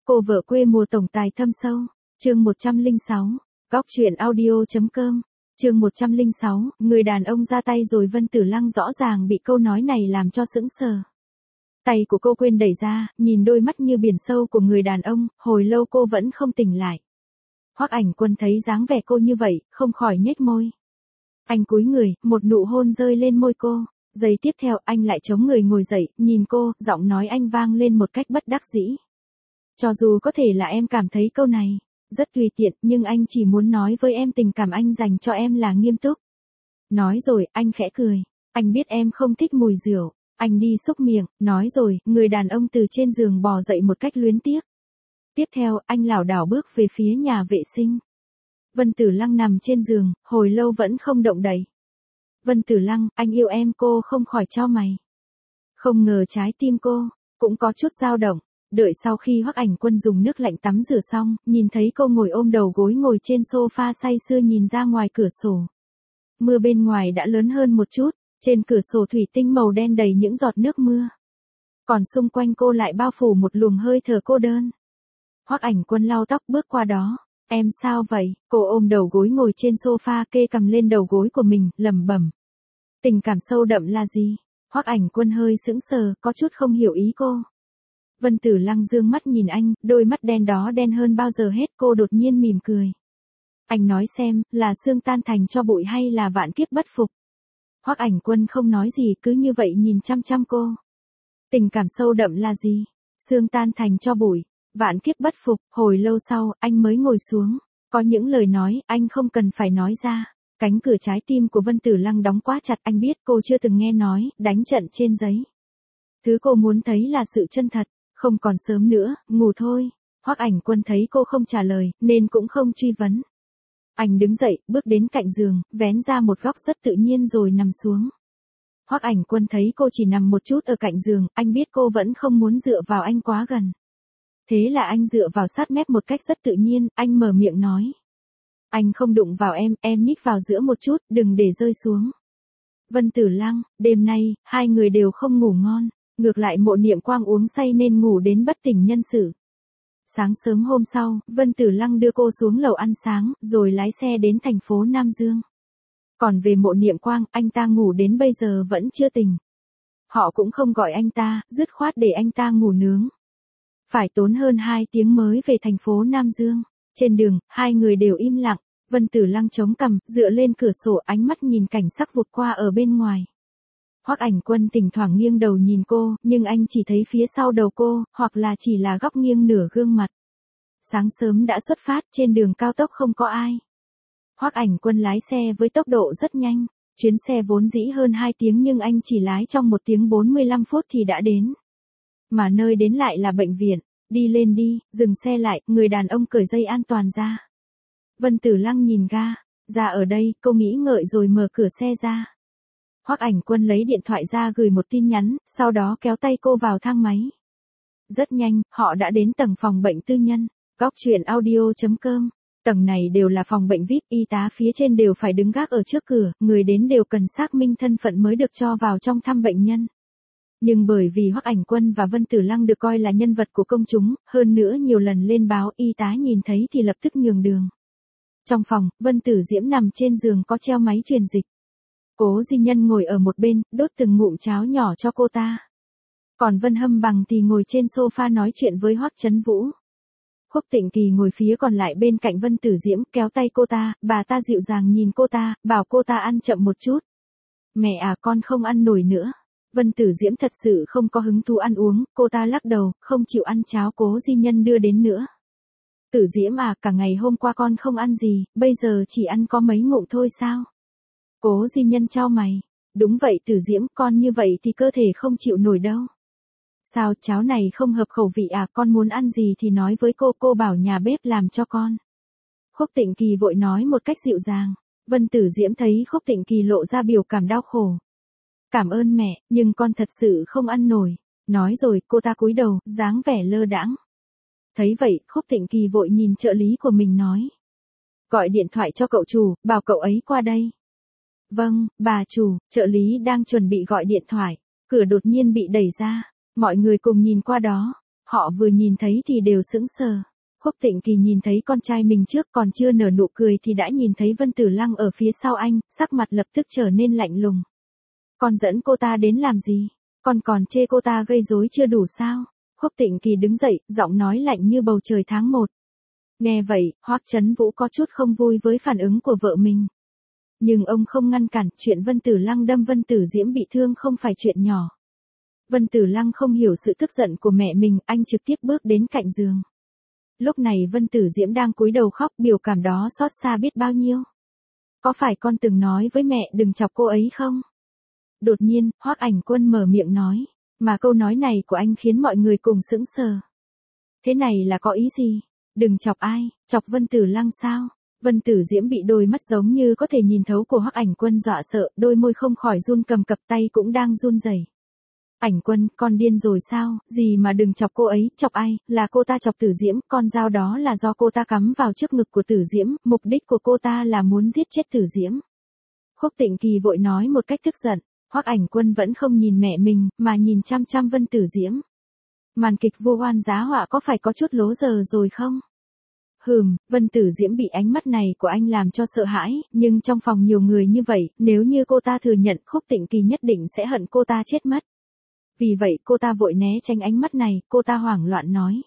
Cô vợ quê mùa tổng tài thâm sâu. Chương 106. Góc truyện audio.com. Chương 106, người đàn ông ra tay rồi. Vân Tử Lăng rõ ràng bị câu nói này làm cho sững sờ. Tay của cô quên đẩy ra, nhìn đôi mắt như biển sâu của người đàn ông, hồi lâu cô vẫn không tỉnh lại. Hoắc Ảnh Quân thấy dáng vẻ cô như vậy, không khỏi nhếch môi. Anh cúi người, một nụ hôn rơi lên môi cô. Giây tiếp theo, anh lại chống người ngồi dậy, nhìn cô, giọng nói anh vang lên một cách bất đắc dĩ. Cho dù có thể là em cảm thấy câu này rất tùy tiện, nhưng anh chỉ muốn nói với em tình cảm anh dành cho em là nghiêm túc. Nói rồi, anh khẽ cười. Anh biết em không thích mùi rượu. Anh đi xúc miệng, nói rồi, người đàn ông từ trên giường bò dậy một cách luyến tiếc. Tiếp theo, anh lảo đảo bước về phía nhà vệ sinh. Vân Tử Lăng nằm trên giường, hồi lâu vẫn không động đậy. Vân Tử Lăng, anh yêu em. Cô không khỏi chau mày. Không ngờ trái tim cô cũng có chút dao động. Đợi sau khi Hoắc Ảnh Quân dùng nước lạnh tắm rửa xong, nhìn thấy cô ngồi ôm đầu gối ngồi trên sofa say sưa nhìn ra ngoài cửa sổ. Mưa bên ngoài đã lớn hơn một chút, trên cửa sổ thủy tinh màu đen đầy những giọt nước mưa. Còn xung quanh cô lại bao phủ một luồng hơi thở cô đơn. Hoắc Ảnh Quân lau tóc bước qua đó. Em sao vậy? Cô ôm đầu gối ngồi trên sofa kê cằm lên đầu gối của mình, lẩm bẩm. Tình cảm sâu đậm là gì? Hoắc Ảnh Quân hơi sững sờ, có chút không hiểu ý cô. Vân Tử Lăng dương mắt nhìn anh, đôi mắt đen đó đen hơn bao giờ hết. Cô đột nhiên mỉm cười. Anh nói xem, là xương tan thành cho bụi hay là vạn kiếp bất phục? Hoắc Ảnh Quân không nói gì, cứ như vậy nhìn chăm chăm cô. Tình cảm sâu đậm là gì? Xương tan thành cho bụi, vạn kiếp bất phục. Hồi lâu sau, anh mới ngồi xuống. Có những lời nói, anh không cần phải nói ra. Cánh cửa trái tim của Vân Tử Lăng đóng quá chặt. Anh biết cô chưa từng nghe nói, đánh trận trên giấy. Thứ cô muốn thấy là sự chân thật. Không còn sớm nữa, ngủ thôi. Hoắc Ảnh Quân thấy cô không trả lời, nên cũng không truy vấn. Anh đứng dậy, bước đến cạnh giường, vén ra một góc rất tự nhiên rồi nằm xuống. Hoắc Ảnh Quân thấy cô chỉ nằm một chút ở cạnh giường, anh biết cô vẫn không muốn dựa vào anh quá gần. Thế là anh dựa vào sát mép một cách rất tự nhiên, anh mở miệng nói. Anh không đụng vào em nhích vào giữa một chút, đừng để rơi xuống. Vân Tử Lăng, đêm nay, hai người đều không ngủ ngon. Ngược lại Mộ Niệm Quang uống say nên ngủ đến bất tỉnh nhân sự. Sáng sớm hôm sau, Vân Tử Lăng đưa cô xuống lầu ăn sáng, rồi lái xe đến thành phố Nam Dương. Còn về Mộ Niệm Quang, anh ta ngủ đến bây giờ vẫn chưa tỉnh. Họ cũng không gọi anh ta, dứt khoát để anh ta ngủ nướng. Phải tốn hơn 2 tiếng mới về thành phố Nam Dương. Trên đường, hai người đều im lặng. Vân Tử Lăng chống cằm, dựa lên cửa sổ, ánh mắt nhìn cảnh sắc vụt qua ở bên ngoài. Hoắc Ảnh Quân thỉnh thoảng nghiêng đầu nhìn cô, nhưng anh chỉ thấy phía sau đầu cô, hoặc là chỉ là góc nghiêng nửa gương mặt. Sáng sớm đã xuất phát, trên đường cao tốc không có ai. Hoắc Ảnh Quân lái xe với tốc độ rất nhanh. Chuyến xe vốn dĩ hơn 2 tiếng nhưng anh chỉ lái trong 1 tiếng 45 phút thì đã đến. Mà nơi đến lại là bệnh viện. Đi lên đi, dừng xe lại, người đàn ông cởi dây an toàn ra. Vân Tử Lăng nhìn ga. Ra ở đây, cô nghĩ ngợi rồi mở cửa xe ra. Hoắc Ảnh Quân lấy điện thoại ra gửi một tin nhắn, sau đó kéo tay cô vào thang máy. Rất nhanh, họ đã đến tầng phòng bệnh tư nhân. Góc truyện audio.com. Tầng này đều là phòng bệnh VIP, y tá phía trên đều phải đứng gác ở trước cửa, người đến đều cần xác minh thân phận mới được cho vào trong thăm bệnh nhân. Nhưng bởi vì Hoắc Ảnh Quân và Vân Tử Lăng được coi là nhân vật của công chúng, hơn nữa nhiều lần lên báo, y tá nhìn thấy thì lập tức nhường đường. Trong phòng, Vân Tử Diễm nằm trên giường có treo máy truyền dịch. Cố Di Nhân ngồi ở một bên, đốt từng ngụm cháo nhỏ cho cô ta. Còn Vân Hâm Bằng thì ngồi trên sofa nói chuyện với Hoắc Chấn Vũ. Khúc Tịnh Kỳ ngồi phía còn lại bên cạnh Vân Tử Diễm, kéo tay cô ta, bà ta dịu dàng nhìn cô ta, bảo cô ta ăn chậm một chút. Mẹ à, con không ăn nổi nữa. Vân Tử Diễm thật sự không có hứng thú ăn uống, cô ta lắc đầu, không chịu ăn cháo Cố Di Nhân đưa đến nữa. Tử Diễm à, cả ngày hôm qua con không ăn gì, bây giờ chỉ ăn có mấy ngụm thôi sao? Cố Di Nhân chau mày. Đúng vậy Tử Diễm, con như vậy thì cơ thể không chịu nổi đâu. Sao, cháo này không hợp khẩu vị à, con muốn ăn gì thì nói với cô bảo nhà bếp làm cho con. Khúc Tịnh Kỳ vội nói một cách dịu dàng. Vân Tử Diễm thấy Khúc Tịnh Kỳ lộ ra biểu cảm đau khổ. Cảm ơn mẹ, nhưng con thật sự không ăn nổi. Nói rồi, cô ta cúi đầu, dáng vẻ lơ đãng. Thấy vậy, Khúc Tịnh Kỳ vội nhìn trợ lý của mình nói. Gọi điện thoại cho cậu chủ, bảo cậu ấy qua đây. Vâng, bà chủ. Trợ lý đang chuẩn bị gọi điện thoại. Cửa đột nhiên bị đẩy ra. Mọi người cùng nhìn qua đó. Họ vừa nhìn thấy thì đều sững sờ. Khúc Tịnh Kỳ nhìn thấy con trai mình trước còn chưa nở nụ cười thì đã nhìn thấy Vân Tử Lăng ở phía sau anh, sắc mặt lập tức trở nên lạnh lùng. Con dẫn cô ta đến làm gì? Con còn chê cô ta gây rối chưa đủ sao? Khúc Tịnh Kỳ đứng dậy, giọng nói lạnh như bầu trời tháng 1. Nghe vậy, Hoắc Chấn Vũ có chút không vui với phản ứng của vợ mình. Nhưng ông không ngăn cản, chuyện Vân Tử Lăng đâm Vân Tử Diễm bị thương không phải chuyện nhỏ. Vân Tử Lăng không hiểu sự tức giận của mẹ mình, anh trực tiếp bước đến cạnh giường. Lúc này Vân Tử Diễm đang cúi đầu khóc, biểu cảm đó xót xa biết bao nhiêu. Có phải con từng nói với mẹ đừng chọc cô ấy không? Đột nhiên, Hoắc Ảnh Quân mở miệng nói, mà câu nói này của anh khiến mọi người cùng sững sờ. Thế này là có ý gì? Đừng chọc ai, chọc Vân Tử Lăng sao? Vân Tử Diễm bị đôi mắt giống như có thể nhìn thấu của Hoắc Ảnh Quân dọa sợ, đôi môi không khỏi run cầm cập, tay cũng đang run rẩy. Ảnh Quân, con điên rồi sao? Gì mà đừng chọc cô ấy, chọc ai? Là cô ta chọc Tử Diễm, con dao đó là do cô ta cắm vào trước ngực của Tử Diễm, mục đích của cô ta là muốn giết chết Tử Diễm. Khúc Tịnh Kỳ vội nói một cách tức giận. Hoắc Ảnh Quân vẫn không nhìn mẹ mình, mà nhìn chăm chăm Vân Tử Diễm. Màn kịch vu oan giá họa có phải có chút lố giờ rồi không? Vân Tử Diễm bị ánh mắt này của anh làm cho sợ hãi, nhưng trong phòng nhiều người như vậy, nếu như cô ta thừa nhận, Khúc Tịnh Kỳ nhất định sẽ hận cô ta chết mất. Vì vậy cô ta vội né tránh ánh mắt này, cô ta hoảng loạn nói.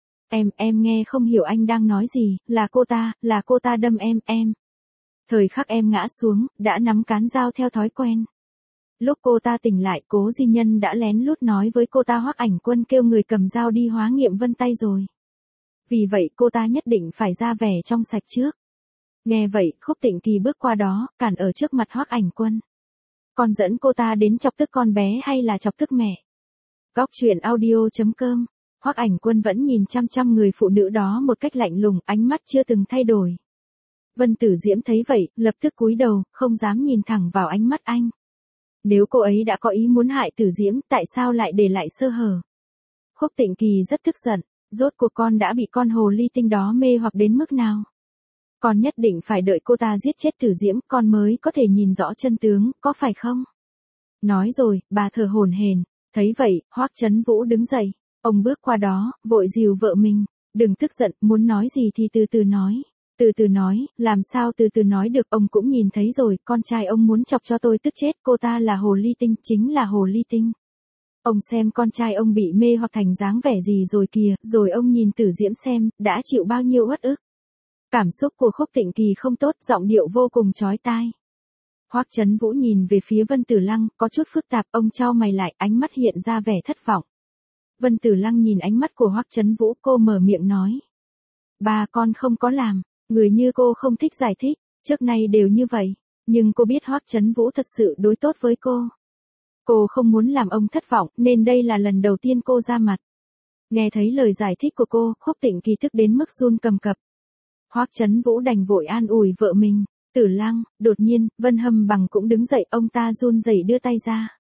Em nghe không hiểu anh đang nói gì, là cô ta đâm em. Thời khắc em ngã xuống, đã nắm cán dao theo thói quen. Lúc cô ta tỉnh lại, Cố Di Nhân đã lén lút nói với cô ta Hoắc Ảnh Quân kêu người cầm dao đi hóa nghiệm vân tay rồi. Vì vậy cô ta nhất định phải ra vẻ trong sạch trước. Nghe vậy, Khúc Tịnh Kỳ bước qua đó, cản ở trước mặt Hoắc Ảnh Quân. Con dẫn cô ta đến chọc tức con bé hay là chọc tức mẹ? Góc truyện audio.com. Hoắc Ảnh Quân vẫn nhìn chăm chăm người phụ nữ đó một cách lạnh lùng, ánh mắt chưa từng thay đổi. Vân Tử Diễm thấy vậy, lập tức cúi đầu, không dám nhìn thẳng vào ánh mắt anh. Nếu cô ấy đã có ý muốn hại Tử Diễm, tại sao lại để lại sơ hở? Khúc Tịnh Kỳ rất tức giận, rốt cuộc con đã bị con hồ ly tinh đó mê hoặc đến mức nào? Con nhất định phải đợi cô ta giết chết Tử Diễm, con mới có thể nhìn rõ chân tướng, có phải không? Nói rồi, bà thở hổn hển. Thấy vậy, Hoắc Chấn Vũ đứng dậy, ông bước qua đó, vội dìu vợ mình, đừng tức giận, muốn nói gì thì từ từ nói. Từ từ nói, làm sao từ từ nói được, ông cũng nhìn thấy rồi, con trai ông muốn chọc cho tôi tức chết, cô ta là hồ ly tinh, chính là hồ ly tinh. Ông xem con trai ông bị mê hoặc thành dáng vẻ gì rồi kìa, rồi ông nhìn Tử Diễm xem, đã chịu bao nhiêu uất ức. Cảm xúc của Khúc Tịnh Kỳ không tốt, giọng điệu vô cùng chói tai. Hoắc Chấn Vũ nhìn về phía Vân Tử Lăng, có chút phức tạp, ông chau mày lại, ánh mắt hiện ra vẻ thất vọng. Vân Tử Lăng nhìn ánh mắt của Hoắc Chấn Vũ, cô mở miệng nói. Ba, con không có làm. Người như cô không thích giải thích, trước nay đều như vậy, nhưng cô biết Hoắc Chấn Vũ thật sự đối tốt với cô. Cô không muốn làm ông thất vọng, nên đây là lần đầu tiên cô ra mặt. Nghe thấy lời giải thích của cô, Khúc Tịnh Kỳ tức đến mức run cầm cập. Hoắc Chấn Vũ đành vội an ủi vợ mình. Tử Lăng, đột nhiên, Vân Hâm Bằng cũng đứng dậy, ông ta run rẩy đưa tay ra.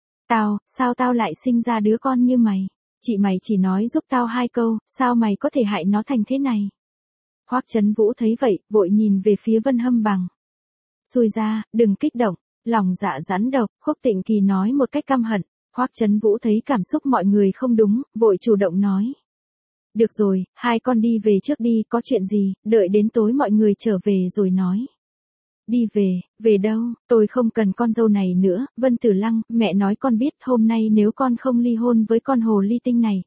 Sao tao lại sinh ra đứa con như mày? Chị mày chỉ nói giúp tao 2 câu, sao mày có thể hại nó thành thế này? Hoắc Chấn Vũ thấy vậy, vội nhìn về phía Vân Hâm Bằng. Xui ra, đừng kích động, lòng dạ rắn độc, Khúc Tịnh Kỳ nói một cách căm hận. Hoắc Chấn Vũ thấy cảm xúc mọi người không đúng, vội chủ động nói. Được rồi, hai con đi về trước đi, có chuyện gì, đợi đến tối mọi người trở về rồi nói. Đi về đâu, tôi không cần con dâu này nữa, Vân Tử Lăng, mẹ nói con biết, hôm nay nếu con không ly hôn với con hồ ly tinh này,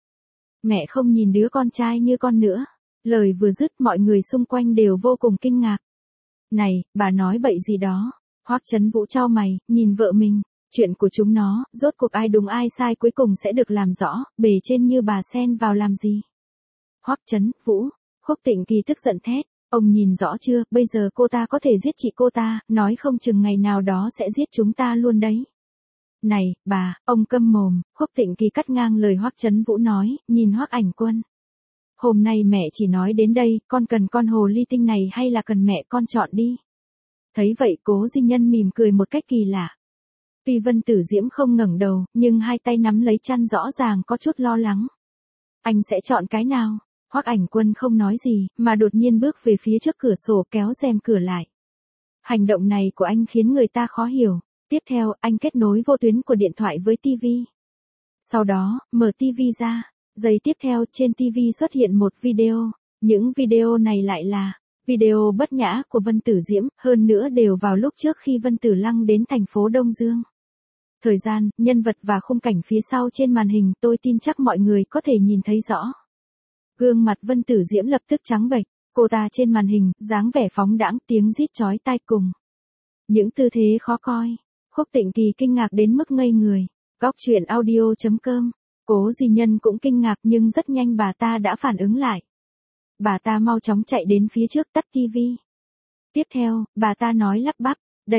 mẹ không nhìn đứa con trai như con nữa. Lời vừa dứt, mọi người xung quanh đều vô cùng kinh ngạc. Này, bà nói bậy gì đó? Hoắc Chấn Vũ chau mày, nhìn vợ mình. Chuyện của chúng nó, rốt cuộc ai đúng ai sai cuối cùng sẽ được làm rõ, bề trên như bà xen vào làm gì? Hoắc Chấn Vũ, Khúc Tịnh Kỳ tức giận thét. Ông nhìn rõ chưa, bây giờ cô ta có thể giết chị cô ta, nói không chừng ngày nào đó sẽ giết chúng ta luôn đấy. Này, bà, ông câm mồm, Khúc Tịnh Kỳ cắt ngang lời Hoắc Chấn Vũ nói, nhìn Hoắc Ảnh Quân. Hôm nay mẹ chỉ nói đến đây, con cần con hồ ly tinh này hay là cần mẹ con chọn đi. Thấy vậy Cố Di Nhân mỉm cười một cách kỳ lạ. Tuy Vân Tử Diễm không ngẩng đầu, nhưng hai tay nắm lấy chăn rõ ràng có chút lo lắng. Anh sẽ chọn cái nào? Hoắc Ảnh Quân không nói gì, mà đột nhiên bước về phía trước cửa sổ kéo rèm cửa lại. Hành động này của anh khiến người ta khó hiểu. Tiếp theo, anh kết nối vô tuyến của điện thoại với TV. Sau đó, mở TV ra. Giây tiếp theo trên TV xuất hiện một video. Những video này lại là video bất nhã của Vân Tử Diễm, hơn nữa đều vào lúc trước khi Vân Tử Lăng đến thành phố Đông Dương. Thời gian, nhân vật và khung cảnh phía sau trên màn hình tôi tin chắc mọi người có thể nhìn thấy rõ. Gương mặt Vân Tử Diễm lập tức trắng bệch, cô ta trên màn hình, dáng vẻ phóng đãng, tiếng rít chói tai cùng. Những tư thế khó coi. Khúc Tịnh Kỳ kinh ngạc đến mức ngây người. Góc truyện audio.com. Cố Di Nhân cũng kinh ngạc nhưng rất nhanh bà ta đã phản ứng lại. Bà ta mau chóng chạy đến phía trước tắt tivi. Tiếp theo, bà ta nói lắp bắp,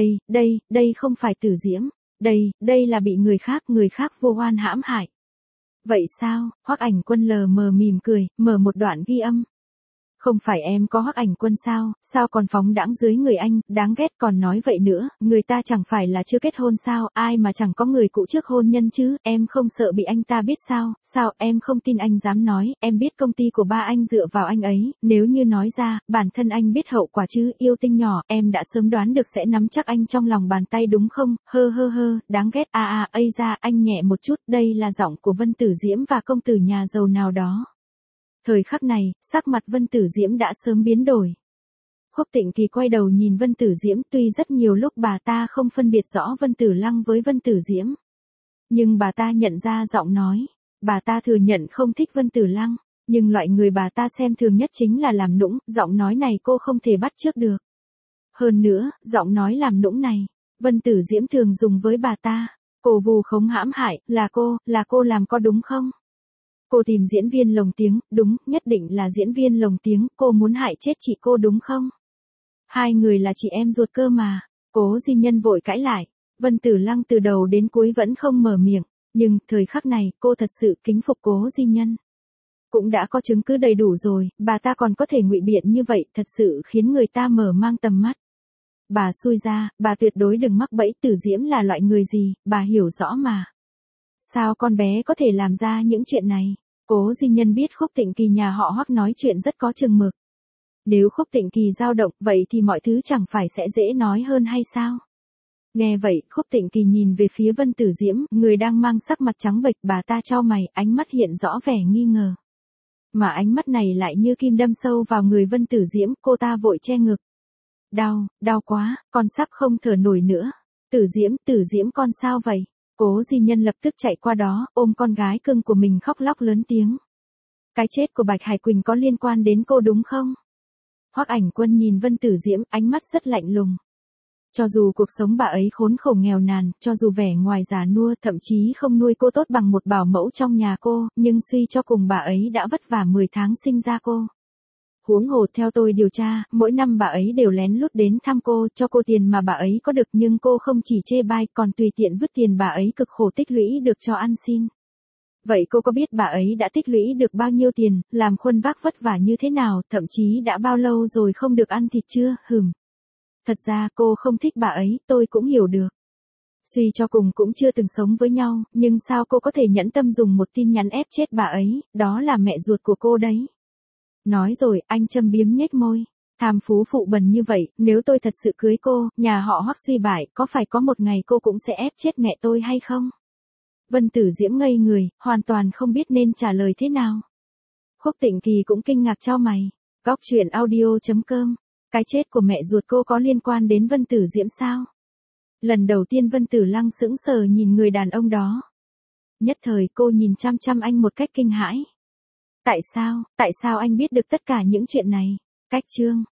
đây không phải Tử Diễm, đây là bị người khác vô oan hãm hại. Vậy sao? Hoắc Ảnh Quân lờ mờ mỉm cười, mở một đoạn ghi âm. Không phải em có Hoắc Ảnh Quân sao còn phóng đãng dưới người anh, đáng ghét, còn nói vậy nữa, người ta chẳng phải là chưa kết hôn sao, ai mà chẳng có người cũ trước hôn nhân chứ, em không sợ bị anh ta biết sao em không tin anh dám nói, em biết công ty của ba anh dựa vào anh ấy, nếu như nói ra, bản thân anh biết hậu quả chứ, yêu tinh nhỏ, em đã sớm đoán được sẽ nắm chắc anh trong lòng bàn tay đúng không, đáng ghét, ây ra, anh nhẹ một chút, đây là giọng của Vân Tử Diễm và công tử nhà giàu nào đó. Thời khắc này, sắc mặt Vân Tử Diễm đã sớm biến đổi. Khúc Tịnh Kỳ quay đầu nhìn Vân Tử Diễm, tuy rất nhiều lúc bà ta không phân biệt rõ Vân Tử Lăng với Vân Tử Diễm. Nhưng bà ta nhận ra giọng nói. Bà ta thừa nhận không thích Vân Tử Lăng, nhưng loại người bà ta xem thường nhất chính là làm nũng, giọng nói này cô không thể bắt chước được. Hơn nữa, giọng nói làm nũng này, Vân Tử Diễm thường dùng với bà ta. Cô vù khống hãm hại, là cô làm có đúng không? Cô tìm diễn viên lồng tiếng, đúng, nhất định là diễn viên lồng tiếng, cô muốn hại chết chị cô đúng không? Hai người là chị em ruột cơ mà. Cố Di Nhân vội cãi lại. Vân Tử Lăng từ đầu đến cuối vẫn không mở miệng, nhưng thời khắc này cô thật sự kính phục Cố Di Nhân. Cũng đã có chứng cứ đầy đủ rồi, bà ta còn có thể ngụy biện như vậy, thật sự khiến người ta mở mang tầm mắt. Bà xui ra, bà tuyệt đối đừng mắc bẫy. Tử Diễm là loại người gì, bà hiểu rõ mà. Sao con bé có thể làm ra những chuyện này? Cố Di Nhân biết Khúc Tịnh Kỳ nhà họ Hoắc nói chuyện rất có chừng mực. Nếu Khúc Tịnh Kỳ dao động, vậy thì mọi thứ chẳng phải sẽ dễ nói hơn hay sao? Nghe vậy, Khúc Tịnh Kỳ nhìn về phía Vân Tử Diễm, người đang mang sắc mặt trắng bệch, bà ta chau mày, ánh mắt hiện rõ vẻ nghi ngờ. Mà ánh mắt này lại như kim đâm sâu vào người Vân Tử Diễm, cô ta vội che ngực. Đau quá, con sắp không thở nổi nữa. Tử Diễm con sao vậy? Cố Di Nhân lập tức chạy qua đó, ôm con gái cưng của mình khóc lóc lớn tiếng. Cái chết của Bạch Hải Quỳnh có liên quan đến cô đúng không? Hoắc Ảnh Quân nhìn Vân Tử Diễm, ánh mắt rất lạnh lùng. Cho dù cuộc sống bà ấy khốn khổ nghèo nàn, cho dù vẻ ngoài già nua, thậm chí không nuôi cô tốt bằng một bảo mẫu trong nhà cô, nhưng suy cho cùng bà ấy đã vất vả 10 tháng sinh ra cô. Huống hồ theo tôi điều tra, mỗi năm bà ấy đều lén lút đến thăm cô, cho cô tiền mà bà ấy có được, nhưng cô không chỉ chê bai còn tùy tiện vứt tiền bà ấy cực khổ tích lũy được cho ăn xin. Vậy cô có biết bà ấy đã tích lũy được bao nhiêu tiền, làm khuân vác vất vả như thế nào, thậm chí đã bao lâu rồi không được ăn thịt chưa? Thật ra cô không thích bà ấy, tôi cũng hiểu được. Suy cho cùng cũng chưa từng sống với nhau, nhưng sao cô có thể nhẫn tâm dùng một tin nhắn ép chết bà ấy, đó là mẹ ruột của cô đấy. Nói rồi, anh châm biếm nhếch môi. Tham phú phụ bần như vậy, nếu tôi thật sự cưới cô, nhà họ Hoắc suy bại, có phải có một ngày cô cũng sẽ ép chết mẹ tôi hay không? Vân Tử Diễm ngây người, hoàn toàn không biết nên trả lời thế nào. Khúc Tịnh Kỳ cũng kinh ngạc chau mày. Góc truyện audio.com. Cái chết của mẹ ruột cô có liên quan đến Vân Tử Diễm sao? Lần đầu tiên Vân Tử Lăng sững sờ nhìn người đàn ông đó. Nhất thời cô nhìn chăm chăm anh một cách kinh hãi. Tại sao anh biết được tất cả những chuyện này? Cách chương